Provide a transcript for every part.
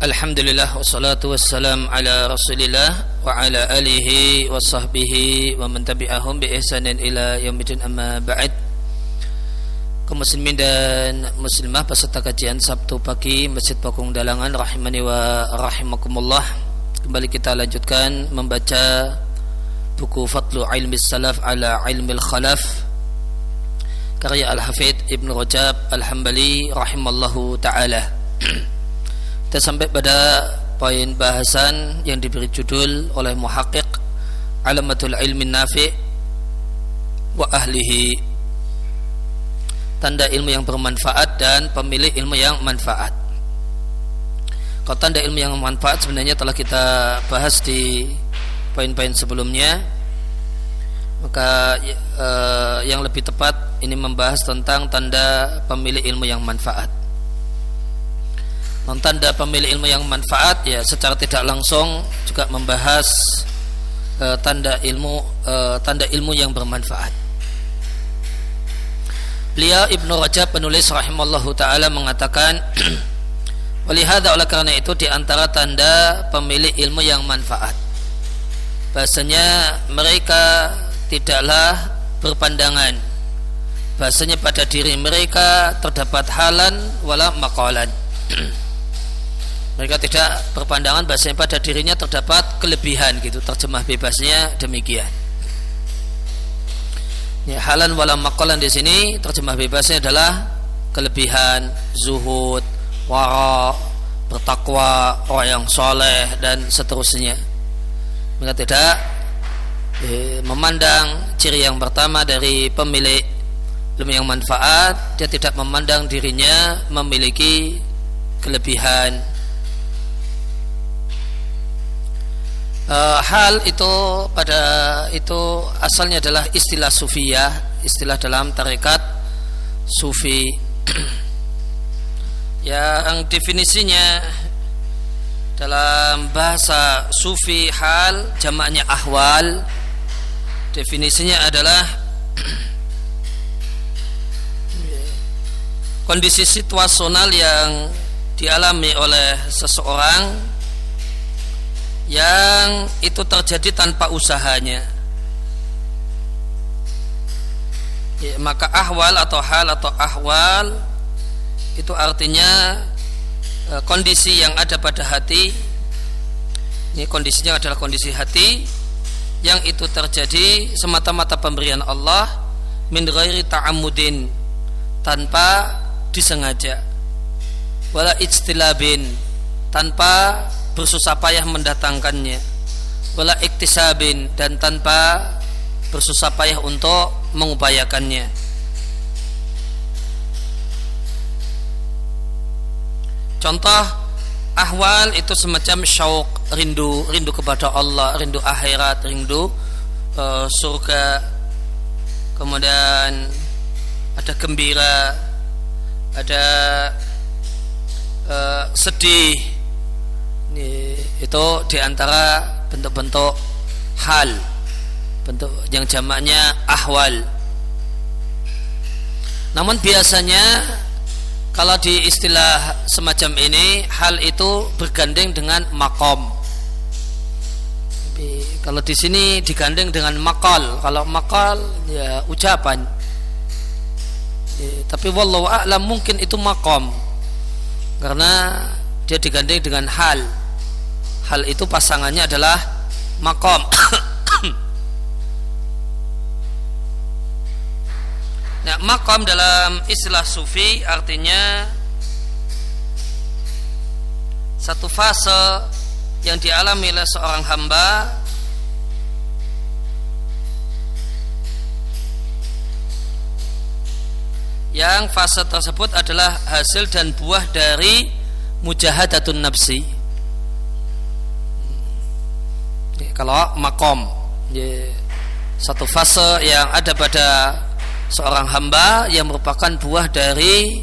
Alhamdulillah wassalatu wassalam ala Rasulillah wa ala alihi wa sahbihi wa man tabi'ahum bi ihsanin ila yaumil amma ba'd. Kaum muslimin dan muslimah peserta kajian Sabtu pagi Masjid Pakung Dalangan rahimani wa rahimakumullah. Kembali kita lanjutkan membaca buku Fadlu Ilmi Salaf ala Ilmil Khalaf karya Al-Hafidh Ibn Rajab Al-Hambali rahimallahu ta'ala. Kita sampai pada poin bahasan yang diberi judul oleh muhaqqiq Alamatul Ilmi Nafi' wa Ahlihi, tanda ilmu yang bermanfaat dan pemilik ilmu yang manfaat. Kalau tanda ilmu yang manfaat sebenarnya telah kita bahas di poin-poin sebelumnya, maka yang lebih tepat ini membahas tentang tanda pemilik ilmu yang manfaat. Tanda pemilik ilmu yang manfaat ya secara tidak langsung juga membahas tanda ilmu yang bermanfaat. Beliau Ibnu Rajab penulis rahimallahu taala mengatakan, walihada, oleh karena itu di antara tanda pemilik ilmu yang manfaat, bahasanya mereka tidaklah berpandangan bahasanya pada diri mereka terdapat halan wala maqalan. Mereka tidak berpandangan bahasanya pada dirinya terdapat kelebihan, gitu, terjemah bebasnya demikian. Ya, halan wala maqalan di sini terjemah bebasnya adalah kelebihan, zuhud, wara, bertakwa, orang yang soleh dan seterusnya. Mereka tidak memandang ciri yang pertama dari pemilik ilmu yang manfaat, dia tidak memandang dirinya memiliki kelebihan. Hal itu asalnya adalah istilah sufiyah, istilah dalam tarekat sufi yang definisinya dalam bahasa sufi hal jamaknya ahwal. Definisinya adalah kondisi situasional yang dialami oleh seseorang yang itu terjadi tanpa usahanya. Ya, maka ahwal atau hal atau ahwal itu artinya kondisi yang ada pada hati. Ini kondisinya adalah kondisi hati yang itu terjadi semata-mata pemberian Allah, min ghairi ta'ammudin, tanpa disengaja, wala ijtilabin, tanpa bersusah payah mendatangkannya, wala iktisabin, dan tanpa bersusah payah untuk mengupayakannya. Contoh ahwal itu semacam syauq, rindu kepada Allah, rindu akhirat, rindu surga, kemudian ada gembira, ada sedih. Itu diantara bentuk-bentuk hal, bentuk yang jamaknya ahwal. Namun biasanya kalau di istilah semacam ini, hal itu bergandeng dengan maqam. Tapi kalau di sini digandeng dengan maqal. Kalau maqal ya ucapan. Tapi wallahu a'lam mungkin itu maqam, karena dia digandeng dengan hal. Hal itu pasangannya adalah maqam. Nah, maqam dalam istilah sufi artinya satu fase yang dialami oleh seorang hamba yang fase tersebut adalah hasil dan buah dari mujahadatun nafsi. Kalau maqam, satu fase yang ada pada seorang hamba yang merupakan buah dari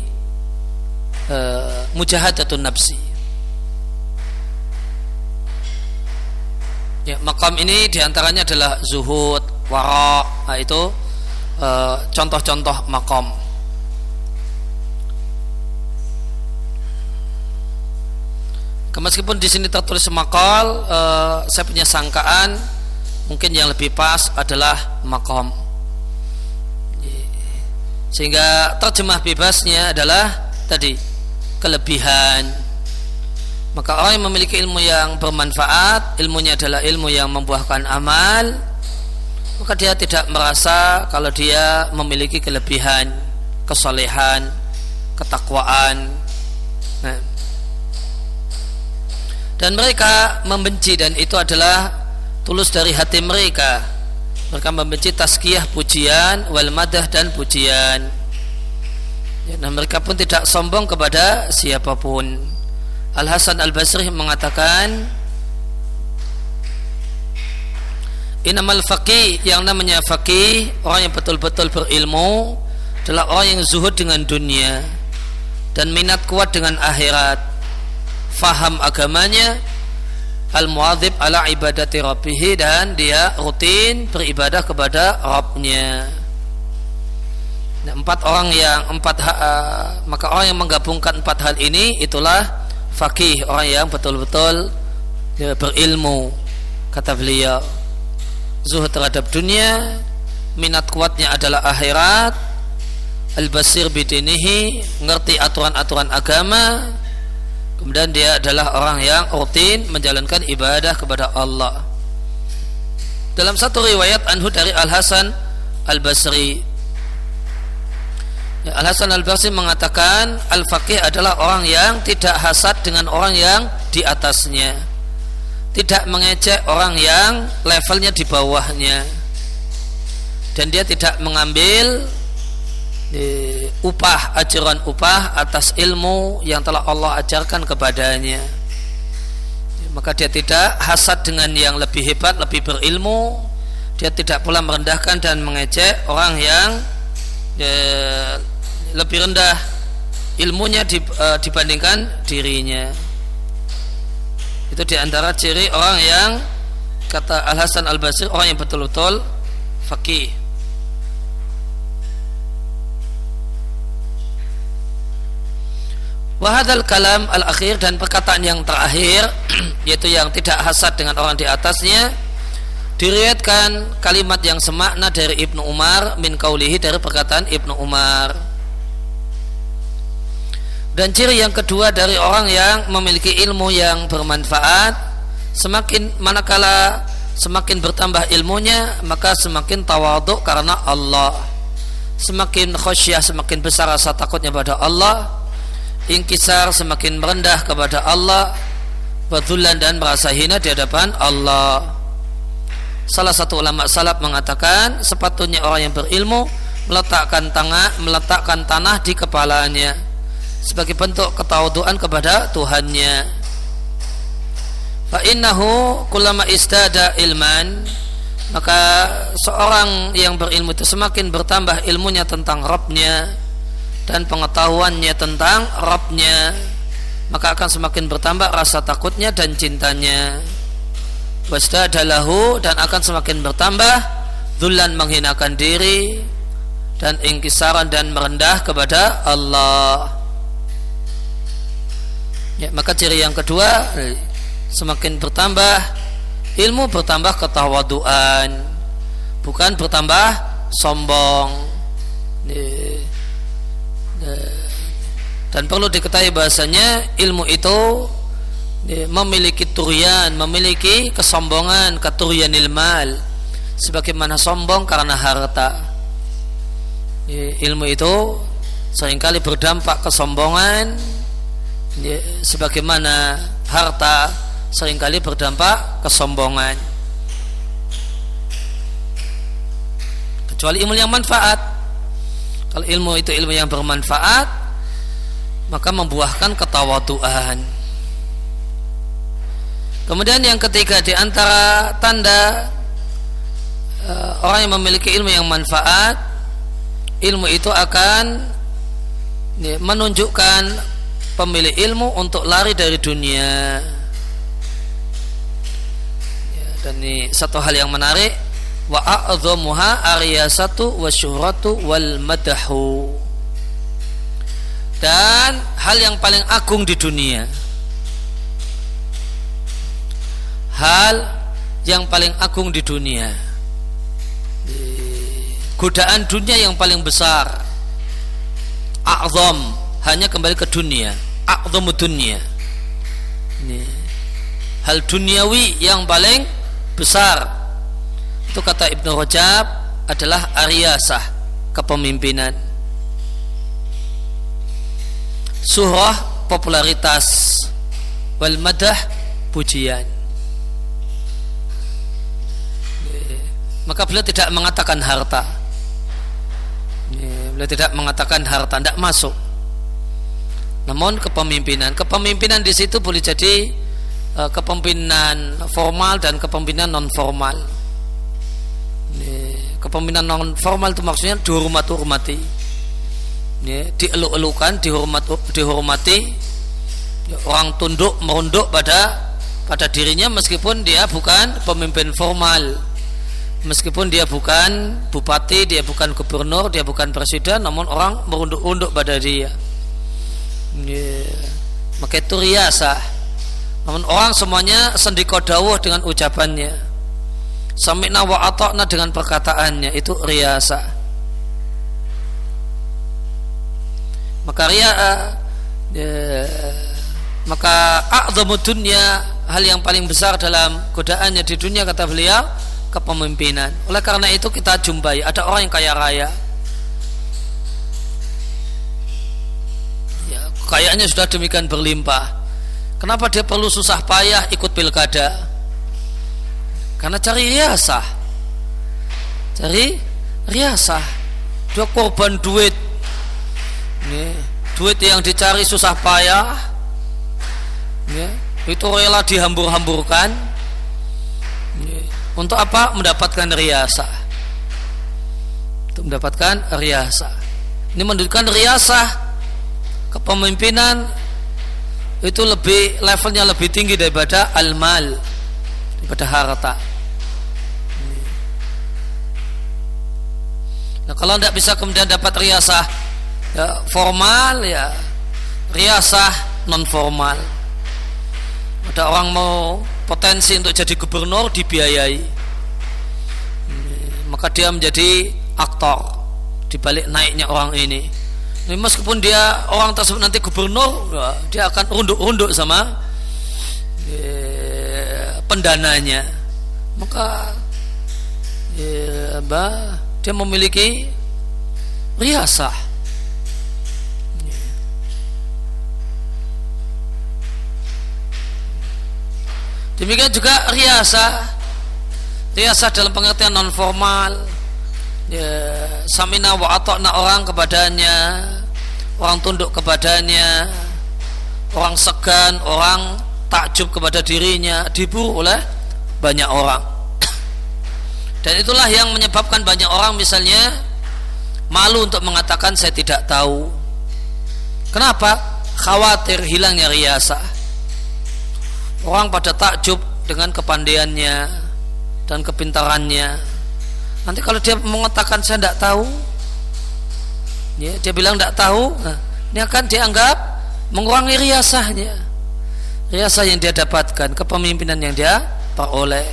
mujahadatun nafsi. Ya, maqam ini diantaranya adalah zuhud, wara, itu contoh-contoh maqam. Meskipun di sini tertulis maqal, saya punya sangkaan mungkin yang lebih pas adalah maqam. Sehingga terjemah bebasnya adalah tadi kelebihan. Maka orang yang memiliki ilmu yang bermanfaat, ilmunya adalah ilmu yang membuahkan amal, maka dia tidak merasa kalau dia memiliki kelebihan, kesolehan, ketakwaan. Nah. Dan mereka membenci, dan itu adalah tulus dari hati mereka. Mereka membenci tazkiyah, pujian, wal madah, dan pujian. Ya, dan mereka pun tidak sombong kepada siapapun. Al-Hasan Al-Basri mengatakan, innamal faqih, yang namanya faqih, orang yang betul-betul berilmu, adalah orang yang zuhud dengan dunia dan minat kuat dengan akhirat, faham agamanya, al-mu'adzib ala ibadati rabbih, dan dia rutin beribadah kepada Rabbnya. Nah, maka orang yang menggabungkan 4 hal ini itulah faqih, orang yang betul-betul berilmu. Kata beliau, zuhud terhadap dunia, minat kuatnya adalah akhirat, al-basir bidinihi, ngerti aturan-aturan agama, kemudian dia adalah orang yang rutin menjalankan ibadah kepada Allah. Dalam satu riwayat anhu dari Al-Hasan Al-Basri, Al-Hasan Al-Basri mengatakan, al-faqih adalah orang yang tidak hasad dengan orang yang di atasnya, tidak mengejek orang yang levelnya di bawahnya, dan dia tidak mengambil ajaran upah atas ilmu yang telah Allah ajarkan kepadanya. Maka dia tidak hasad dengan yang lebih hebat, lebih berilmu. Dia tidak pula merendahkan dan mengejek orang yang lebih rendah ilmunya dibandingkan dirinya. Itu diantara ciri orang yang, kata Al-Hasan Al-Basri, orang yang betul-betul faqih. Wahadal kalam al-akhir, dan perkataan yang terakhir yaitu yang tidak hasad dengan orang di atasnya, diriwayatkan kalimat yang semakna dari Ibnu Umar min qaulihi, dari perkataan Ibnu Umar. Dan ciri yang kedua dari orang yang memiliki ilmu yang bermanfaat, manakala semakin bertambah ilmunya, maka semakin tawadhu karena Allah, semakin khasyah, semakin besar rasa takutnya pada Allah, inkisar, semakin merendah kepada Allah, badzulan, dan merasa hina di hadapan Allah. Salah satu ulama salaf mengatakan, sepatutnya orang yang berilmu meletakkan tanah di kepalanya sebagai bentuk ketawaduan kepada Tuhannya. Fa innahu kullama istada ilman, maka seorang yang berilmu itu semakin bertambah ilmunya tentang Rabbnya dan pengetahuannya tentang Rabbnya, maka akan semakin bertambah rasa takutnya dan cintanya. Wasdadalahu, dan akan semakin bertambah dzullan, menghinakan diri, dan ingkisaran, dan merendah kepada Allah. Ya, maka ciri yang kedua, semakin bertambah ilmu, bertambah ketawaduan, bukan bertambah sombong. Dan perlu diketahui bahasanya ilmu itu memiliki turian, memiliki kesombongan, keturianil mal, sebagaimana sombong karena harta. Ilmu itu seringkali berdampak kesombongan, sebagaimana harta seringkali berdampak kesombongan. Kecuali ilmu yang manfaat. Kalau ilmu itu ilmu yang bermanfaat, maka membuahkan ketawaduan. Kemudian yang ketiga, di antara tanda orang yang memiliki ilmu yang manfaat, ilmu itu akan menunjukkan pemilik ilmu untuk lari dari dunia. Dan ini satu hal yang menarik, wa a'dhamuha ariyasatu wasyuhratu wal madahu. Dan hal yang paling agung di dunia, hal yang paling agung di dunia, godaan dunia yang paling besar, a'zam, hanya kembali ke dunia, a'zamu dunia, hal duniawi yang paling besar. Itu kata Ibnu Rajab adalah ariyasah, kepemimpinan. Suhrah, popularitas. Wal madah, pujian. Maka beliau tidak mengatakan harta. Beliau tidak mengatakan harta, tidak masuk. Namun kepemimpinan. Kepemimpinan di situ boleh jadi kepemimpinan formal dan kepemimpinan non formal. Kepemimpinan non formal itu maksudnya dihormati, dieluk-elukan, dihormati, orang tunduk merunduk pada dirinya meskipun dia bukan pemimpin formal, meskipun dia bukan bupati, dia bukan gubernur, dia bukan presiden, namun orang merunduk-unduk pada dia. Maka itu riyasah. Namun orang semuanya sendiko dawuh dengan ucapannya, sami'na wa ata'na dengan perkataannya, itu riyasah. Maka maka a'zamu dunya, hal yang paling besar dalam godaannya di dunia, kata beliau, kepemimpinan. Oleh karena itu kita jumpai ada orang yang kaya raya, kayaknya sudah demikian berlimpah. Kenapa dia perlu susah payah ikut pilkada? Karena cari riasah. Dia korban duit. Duit yang dicari susah payah, itu rela dihambur-hamburkan. Untuk apa? Mendapatkan riasah. Untuk mendapatkan riasah. Ini menunjukkan riasah, kepemimpinan itu levelnya lebih tinggi daripada al-mal, daripada harta. Nah, kalau tidak bisa kemudian dapat riasah formal, ya riasah non formal. Ada orang mau potensi untuk jadi gubernur, dibiayai, maka dia menjadi aktor di balik naiknya orang ini. Meskipun orang tersebut nanti gubernur, dia akan runduk-runduk sama pendananya. Maka dia memiliki riasah. Demikian juga riasah dalam pengertian non formal, samina wa ata'na, orang kepadanya, orang tunduk kepadanya, orang segan, orang takjub kepada dirinya, diburu oleh banyak orang. Dan itulah yang menyebabkan banyak orang misalnya malu untuk mengatakan saya tidak tahu. Kenapa? Khawatir hilangnya riasah. Orang pada takjub dengan kepandaiannya dan kepintarannya. Nanti kalau dia mengatakan saya tidak tahu, dia bilang tidak tahu, ini akan dianggap mengurangi riasahnya, riasah yang dia dapatkan, kepemimpinan yang dia peroleh.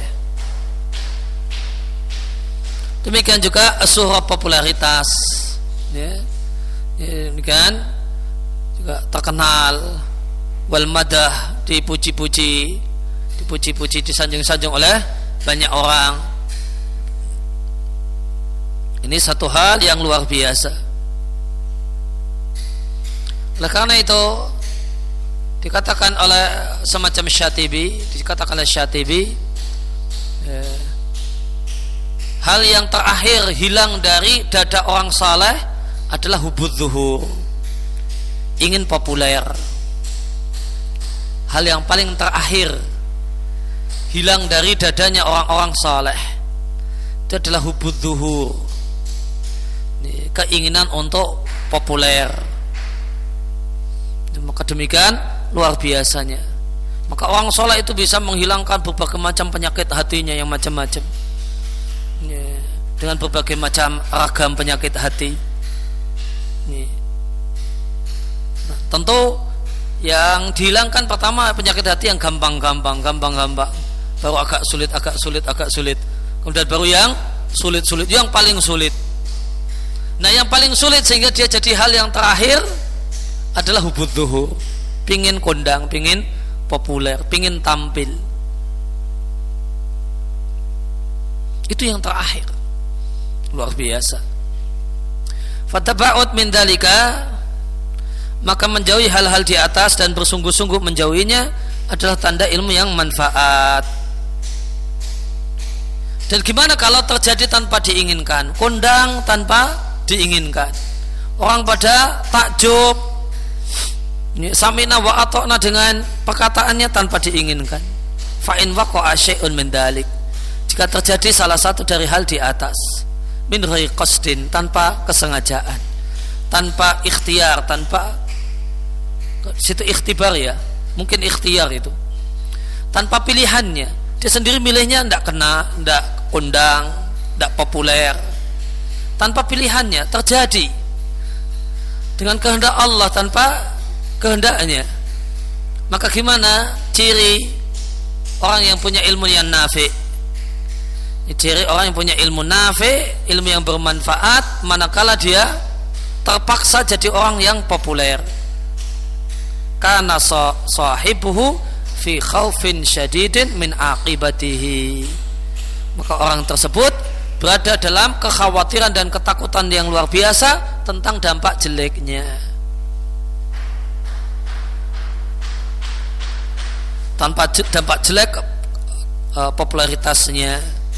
Demikian juga suhrah, popularitas, ini kan juga terkenal, wal madah, dipuji-puji, disanjung-sanjung oleh banyak orang. Ini satu hal yang luar biasa. Oleh karena itu dikatakan oleh semacam Syatibi, hal yang terakhir hilang dari dada orang saleh adalah hubud zuhur, ingin populer. Hal yang paling terakhir hilang dari dadanya orang-orang saleh itu adalah hubud zuhur, keinginan untuk populer. Maka demikian luar biasanya. Maka orang saleh itu bisa menghilangkan berbagai macam penyakit hatinya yang macam-macam, dengan berbagai macam ragam penyakit hati. Nah, tentu yang dihilangkan pertama penyakit hati yang gampang. baru agak sulit, kemudian baru yang sulit, yang paling sulit. Nah, yang paling sulit sehingga dia jadi hal yang terakhir adalah hubud zuhur, pingin kondang, pingin populer, pingin tampil. Itu yang terakhir, luar biasa. Fataba'ud min dalika, maka menjauhi hal-hal di atas dan bersungguh-sungguh menjauhinya adalah tanda ilmu yang manfaat. Dan gimana kalau terjadi tanpa diinginkan, kondang tanpa diinginkan, orang pada takjub, samina wa ata'na dengan perkataannya tanpa diinginkan. Fa in waqa'a syai'un min dalik, jika terjadi salah satu dari hal di atas, min ghairi qasdin, tanpa kesengajaan, tanpa ikhtiar, tanpa situ ikhtibar ya, mungkin ikhtiar itu tanpa pilihannya, dia sendiri milihnya ndak kena, ndak kondang, ndak populer, tanpa pilihannya terjadi dengan kehendak Allah, tanpa kehendaknya. Maka gimana ciri orang yang punya ilmu yang nafi? Ciri orang yang punya ilmu nafi, ilmu yang bermanfaat, manakala dia terpaksa jadi orang yang populer, karena sahibuhu fi khaufin syadidin min aqibatihi, maka orang tersebut berada dalam kekhawatiran dan ketakutan yang luar biasa tentang dampak jeleknya. Tanpa dampak jelek popularitasnya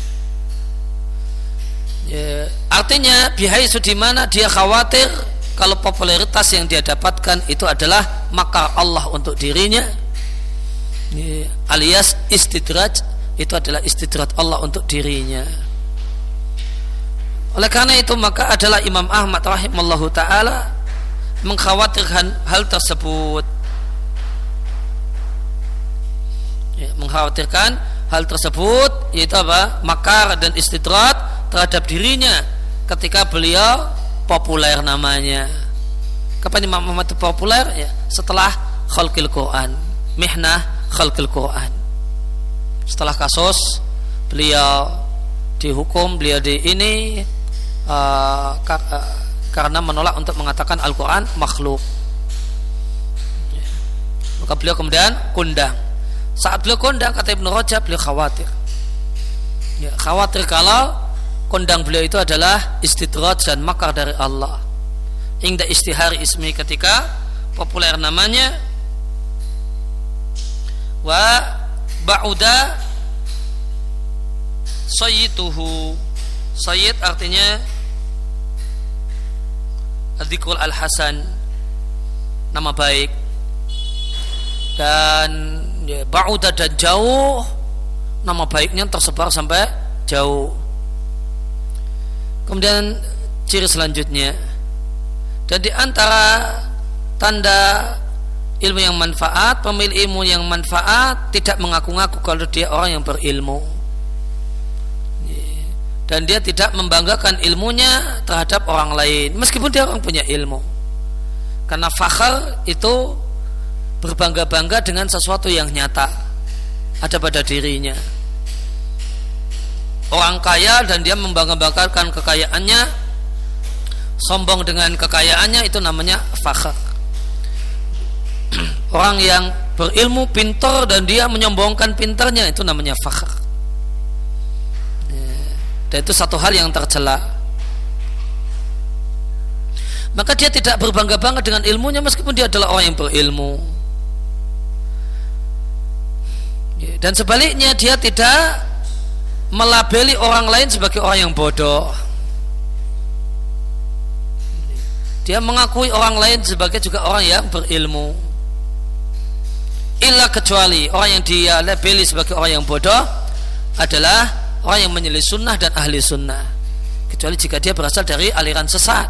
ya, artinya bihaisu, di mana dia khawatir kalau popularitas yang dia dapatkan itu adalah makar Allah untuk dirinya ya, alias istidraj, itu adalah istidraj Allah untuk dirinya. Oleh karena itu maka adalah Imam Ahmad rahimallahu ta'ala mengkhawatirkan hal tersebut ya, mengkhawatirkan hal tersebut, yaitu apa? Makar dan istidrat terhadap dirinya ketika beliau populer namanya. Kapan Imam Ahmad itu populer? Ya, setelah khalqil Quran, mihnah khalqil Quran. Setelah kasus beliau dihukum, beliau karena menolak untuk mengatakan Al-Quran makhluk. Maka beliau kemudian kondang. Saat beliau kondang, kata Ibnu Rajab, beliau khawatir ya, khawatir kalau kondang beliau itu adalah istidraj dan makar dari Allah. Inda istihari ismi, ketika populer namanya, wa ba'uda sayyituhu. Sayyid artinya Adzikul Al-Hasan, nama baik, dan ya, ba'uda dan jauh, nama baiknya tersebar sampai jauh. Kemudian ciri selanjutnya, dan di antara tanda ilmu yang manfaat, pemilik ilmu yang manfaat tidak mengaku-ngaku kalau dia orang yang berilmu, dan dia tidak membanggakan ilmunya terhadap orang lain meskipun dia orang punya ilmu. Karena fakhar itu berbangga-bangga dengan sesuatu yang nyata ada pada dirinya. Orang kaya dan dia membangga-banggakan kekayaannya, sombong dengan kekayaannya, itu namanya fakhar. Orang yang berilmu, pintar, dan dia menyombongkan pintarnya, itu namanya fakhar. Dan itu satu hal yang tercela. Maka dia tidak berbangga-bangga dengan ilmunya meskipun dia adalah orang yang berilmu. Dan sebaliknya, dia tidak melabeli orang lain sebagai orang yang bodoh. Dia mengakui orang lain sebagai juga orang yang berilmu. Illa, kecuali orang yang dia labeli sebagai orang yang bodoh adalah orang yang menyelisih sunnah dan ahli sunnah, kecuali jika dia berasal dari aliran sesat.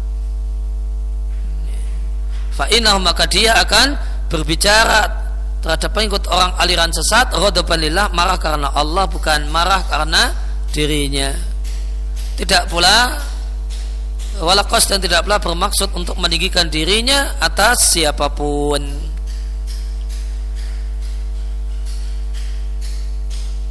Fa'innahu, maka dia akan berbicara terhadap pengikut orang aliran sesat ghadaban lillah, marah karena Allah, bukan marah karena dirinya. Tidak pula walaqas, dan tidak pula bermaksud untuk meninggikan dirinya atas siapapun.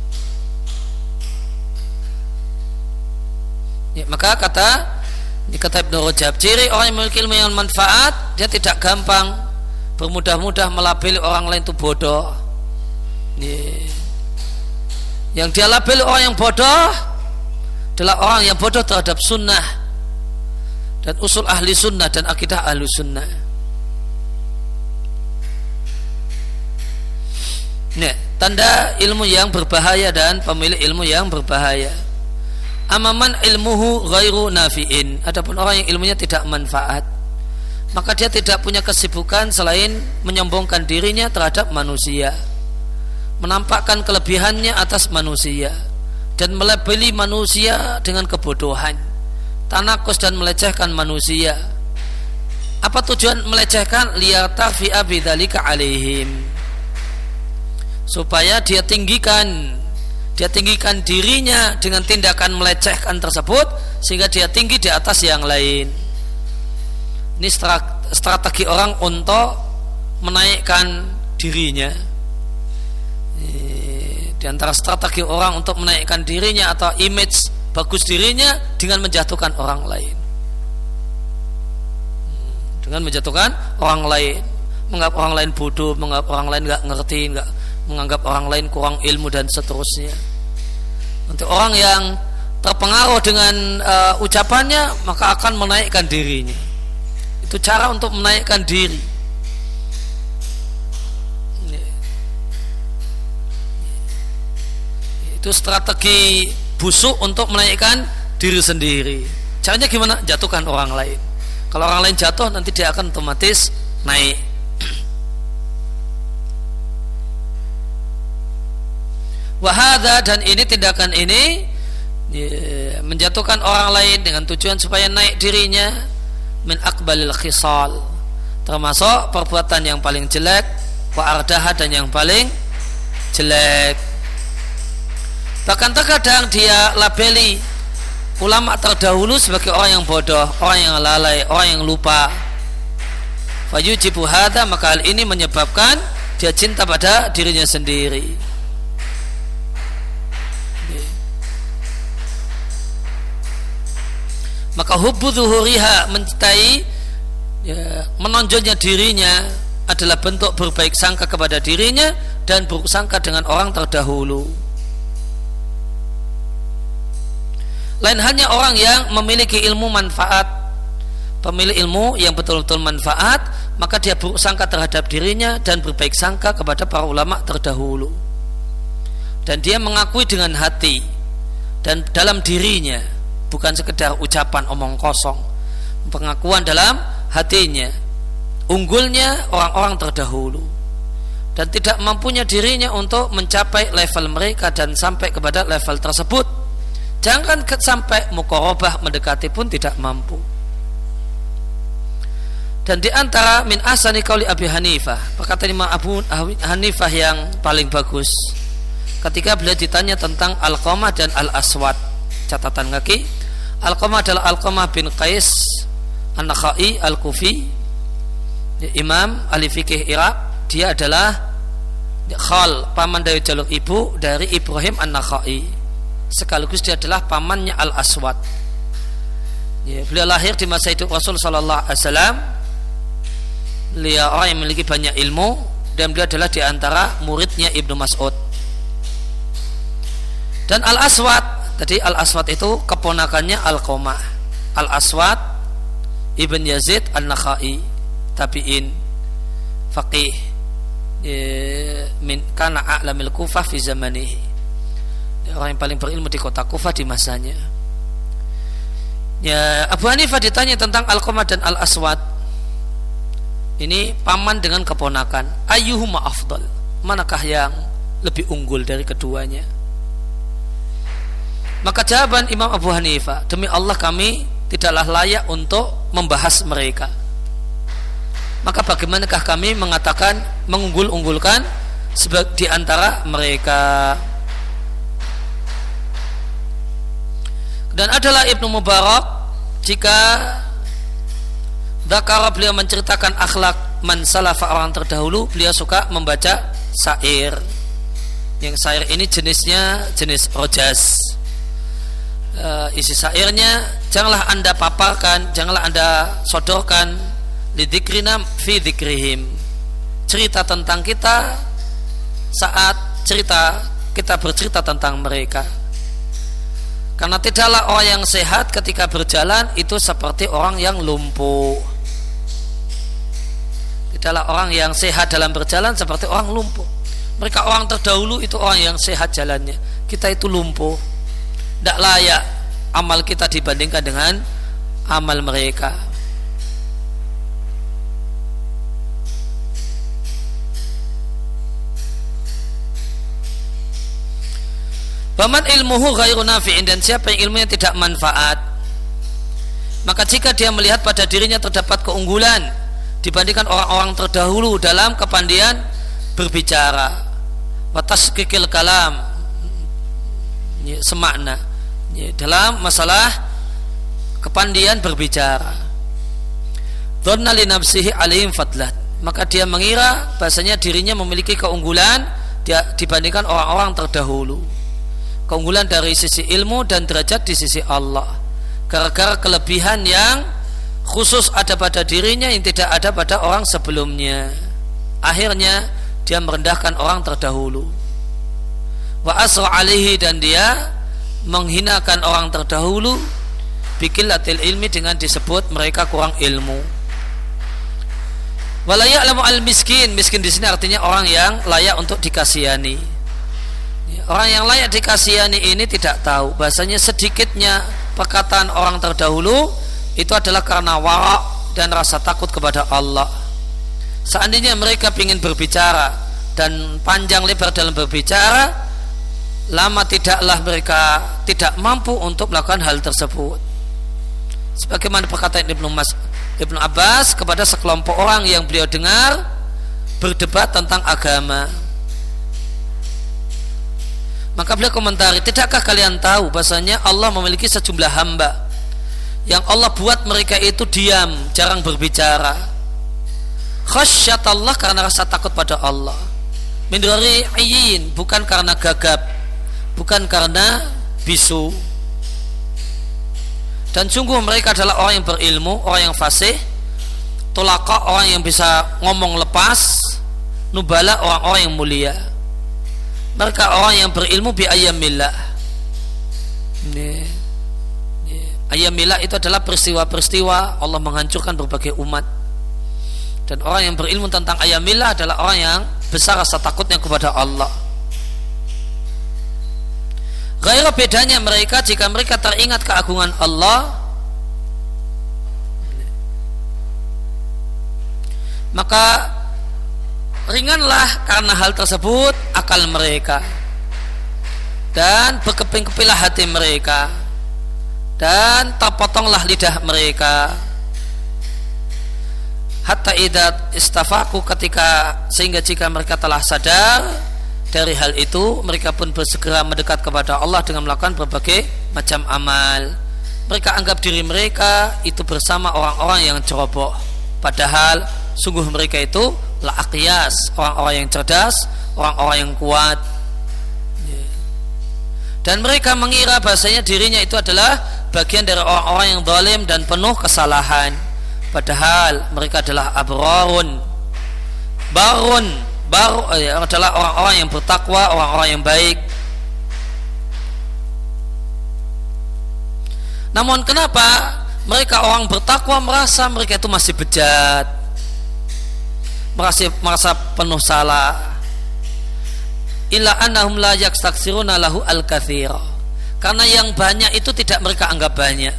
Maka kata Ibnu Rajab, ciri orang yang memiliki ilmu yang manfaat, dia tidak gampang bermudah-mudah melabeli orang lain itu bodoh. Yang dia labeli orang yang bodoh adalah orang yang bodoh terhadap sunnah dan usul ahli sunnah dan akidah ahli sunnah. Nah, tanda ilmu yang berbahaya dan pemilik ilmu yang berbahaya. Amaman ilmuhu ghairu nafi'in. Adapun orang yang ilmunya tidak manfaat, maka dia tidak punya kesibukan selain menyombongkan dirinya terhadap manusia, menampakkan kelebihannya atas manusia, dan melabeli manusia dengan kebodohan, tanakus dan melecehkan manusia. Apa tujuan melecehkan? Liyartafi'a bidzalika alaihim, supaya dia tinggikan dirinya dengan tindakan melecehkan tersebut, sehingga dia tinggi di atas yang lain. Ini strategi orang untuk menaikkan dirinya. Di antara strategi orang untuk menaikkan dirinya atau image bagus dirinya dengan menjatuhkan orang lain. Dengan menjatuhkan orang lain, menganggap orang lain bodoh, menganggap orang lain nggak ngerti, menganggap orang lain kurang ilmu dan seterusnya. Untuk orang yang terpengaruh dengan ucapannya, maka akan menaikkan dirinya. Itu cara untuk menaikkan diri. Itu strategi busuk untuk menaikkan diri sendiri. Caranya gimana? Jatuhkan orang lain. Kalau orang lain jatuh, nanti dia akan otomatis naik. Wahada, dan ini tindakan ini menjatuhkan orang lain dengan tujuan supaya naik dirinya, min akbalil khisal, termasuk perbuatan yang paling jelek, wa ardaha, dan yang paling jelek. Bahkan terkadang dia labeli ulama terdahulu sebagai orang yang bodoh, orang yang lalai, orang yang lupa. Fayujibu hadza, maka hal ini menyebabkan dia cinta pada dirinya sendiri. Maka hubbu zuhuriha, mencintai menonjolnya dirinya adalah bentuk berbaik sangka kepada dirinya dan buruk sangka dengan orang terdahulu. Lain hanya orang yang memiliki ilmu manfaat, pemilik ilmu yang betul-betul manfaat, maka dia buruk sangka terhadap dirinya dan berbaik sangka kepada para ulama terdahulu. Dan dia mengakui dengan hati dan dalam dirinya, bukan sekedar ucapan omong kosong, pengakuan dalam hatinya unggulnya orang-orang terdahulu, dan tidak mampunya dirinya untuk mencapai level mereka dan sampai kepada level tersebut. Jangan sampai muqarabah, mendekati pun tidak mampu. Dan di antara min ahsani qauli Abi Hanifah, perkataan Imam Abu Hanifah yang paling bagus ketika beliau ditanya tentang Alqamah dan Al-Aswad. Catatan kaki, Alqamah adalah Alqamah bin Qais An-Nakhai Al-Kufi, Imam ahli fikih Irak. Dia adalah khal, paman dari jalur ibu dari Ibrahim An-Nakhai, sekaligus dia adalah pamannya Al-Aswad. Beliau lahir di masa hidup Rasul sallallahu alaihi wasallam. Beliau orang yang memiliki banyak ilmu, dan beliau adalah di antara muridnya Ibnu Mas'ud. Dan Al-Aswad, tadi Al-Aswad itu keponakannya Alqamah. Al-Aswad Ibn Yazid An-Nakhai, tabi'in, faqih, min kana a'lamil Kufah fi zamanihi, orang yang paling berilmu di kota Kufah di masanya. Abu Hanifah ditanya tentang Alqamah dan Al-Aswad. Ini paman dengan keponakan. Ayyuhuma afdal, manakah yang lebih unggul dari keduanya? Maka jawaban Imam Abu Hanifah, demi Allah kami tidaklah layak untuk membahas mereka. Maka bagaimanakah kami mengatakan mengunggul-unggulkan di antara mereka? Dan adalah Ibnu Mubarak, jika dzakara, beliau menceritakan akhlak man salafa, orang terdahulu, beliau suka membaca syair. Yang syair ini jenisnya jenis rojas. isi syairnya, janganlah anda paparkan, janganlah anda sodorkan lidzikrina fi dzikrihim, cerita tentang kita saat kita bercerita tentang mereka. Karena tidaklah orang yang sehat ketika berjalan itu seperti orang yang lumpuh. Tidaklah orang yang sehat dalam berjalan seperti orang lumpuh. Mereka orang terdahulu itu orang yang sehat jalannya. Kita itu lumpuh. Tidak layak amal kita dibandingkan dengan amal mereka. Baman ilmuhu ghairu nafi'in, dan siapa yang ilmunya tidak manfaat, maka jika dia melihat pada dirinya terdapat keunggulan dibandingkan orang-orang terdahulu dalam kepandaian berbicara, wa tasqiqil kalam, semakna dalam masalah kepandaian berbicara, dhanna li nafsihi alaihim fadlan, maka dia mengira bahasanya dirinya memiliki keunggulan dibandingkan orang-orang terdahulu, keunggulan dari sisi ilmu dan derajat di sisi Allah, gara-gara kelebihan yang khusus ada pada dirinya yang tidak ada pada orang sebelumnya. Akhirnya dia merendahkan orang terdahulu. Wa asra alaihi, dan dia menghinakan orang terdahulu biqillatil ilmi, dengan disebut mereka kurang ilmu. Wala ya'lamu al miskin, miskin di sini artinya orang yang layak untuk dikasihani. Orang yang layak dikasihani ini tidak tahu bahasanya sedikitnya perkataan orang terdahulu itu adalah karena wara' dan rasa takut kepada Allah. Seandainya mereka ingin berbicara dan panjang lebar dalam berbicara, lama tidaklah mereka tidak mampu untuk melakukan hal tersebut. Sebagaimana perkataan Ibnu Abbas kepada sekelompok orang yang beliau dengar berdebat tentang agama. Maka beliau komentari, tidakkah kalian tahu bahasanya Allah memiliki sejumlah hamba yang Allah buat mereka itu diam, jarang berbicara. Khasyatallah, karena rasa takut pada Allah. Min ghairi ayyin, bukan karena gagap, bukan karena bisu. Dan sungguh mereka adalah orang yang berilmu, orang yang fasih, tulaqa, orang yang bisa ngomong lepas, nubala, orang-orang yang mulia. Mereka orang yang berilmu bi ayyamillah. Ayyamillah itu adalah peristiwa-peristiwa Allah menghancurkan berbagai umat. Dan orang yang berilmu tentang ayyamillah adalah orang yang besar rasa takutnya kepada Allah. Gairah bedanya mereka jika mereka teringat keagungan Allah, maka ringanlah karena hal tersebut akal mereka, dan berkeping-kepilah hati mereka, dan terpotonglah lidah mereka, hatta idza istafaku, sehingga jika mereka telah sadar dari hal itu, mereka pun bersegera mendekat kepada Allah dengan melakukan berbagai macam amal. Mereka anggap diri mereka itu bersama orang-orang yang ceroboh, padahal sungguh mereka itu la aqyas, orang-orang yang cerdas, orang-orang yang kuat. Dan mereka mengira bahasanya dirinya itu adalah bagian dari orang-orang yang zalim dan penuh kesalahan, padahal mereka adalah abrarun, adalah orang-orang yang bertakwa, orang-orang yang baik. Namun kenapa mereka orang bertakwa merasa mereka itu masih bejat, merasa penuh salah? Illa annahum la yastaksiruna lahu al-katsira, karena yang banyak itu tidak mereka anggap banyak.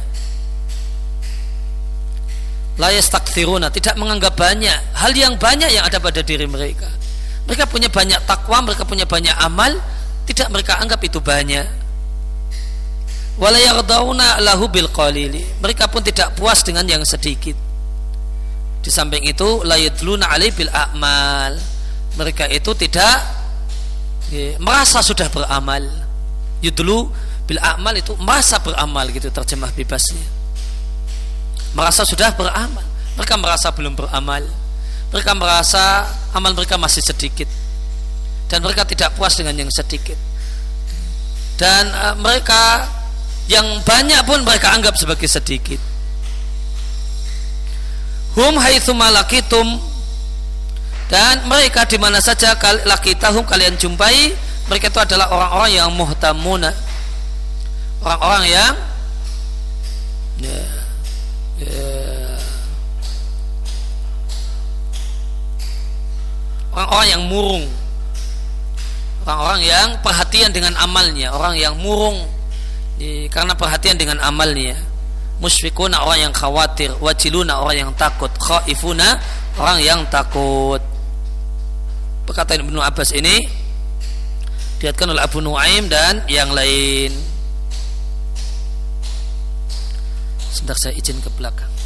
La yastaksiruna, tidak menganggap banyak hal yang banyak yang ada pada diri mereka. Mereka punya banyak takwa, mereka punya banyak amal, tidak mereka anggap itu banyak. Wala yardawna lahu bil qalili, mereka pun tidak puas dengan yang sedikit. Di samping itu la yadluna alaihi bil a'mal, mereka itu tidak merasa sudah beramal. Yudlu bil a'mal itu merasa beramal, gitu terjemah bebasnya. Merasa sudah beramal, mereka merasa belum beramal. Mereka merasa amal mereka masih sedikit, dan mereka tidak puas dengan yang sedikit. Dan mereka yang banyak pun mereka anggap sebagai sedikit. Hum haitsu malakitum, dan mereka di mana saja lakitahum kalian jumpai, mereka itu adalah orang-orang yang muhtamuna, orang-orang yang orang-orang yang murung, orang-orang yang perhatian dengan amalnya, orang yang murung karena perhatian dengan amalnya. Musyfiquna, orang yang khawatir, wajiluna, orang yang takut, khaifuna, orang yang takut. Perkataan Ibnu Abbas ini diriwayatkan oleh Abu Nuaim dan yang lain. Sebentar saya izin ke belakang.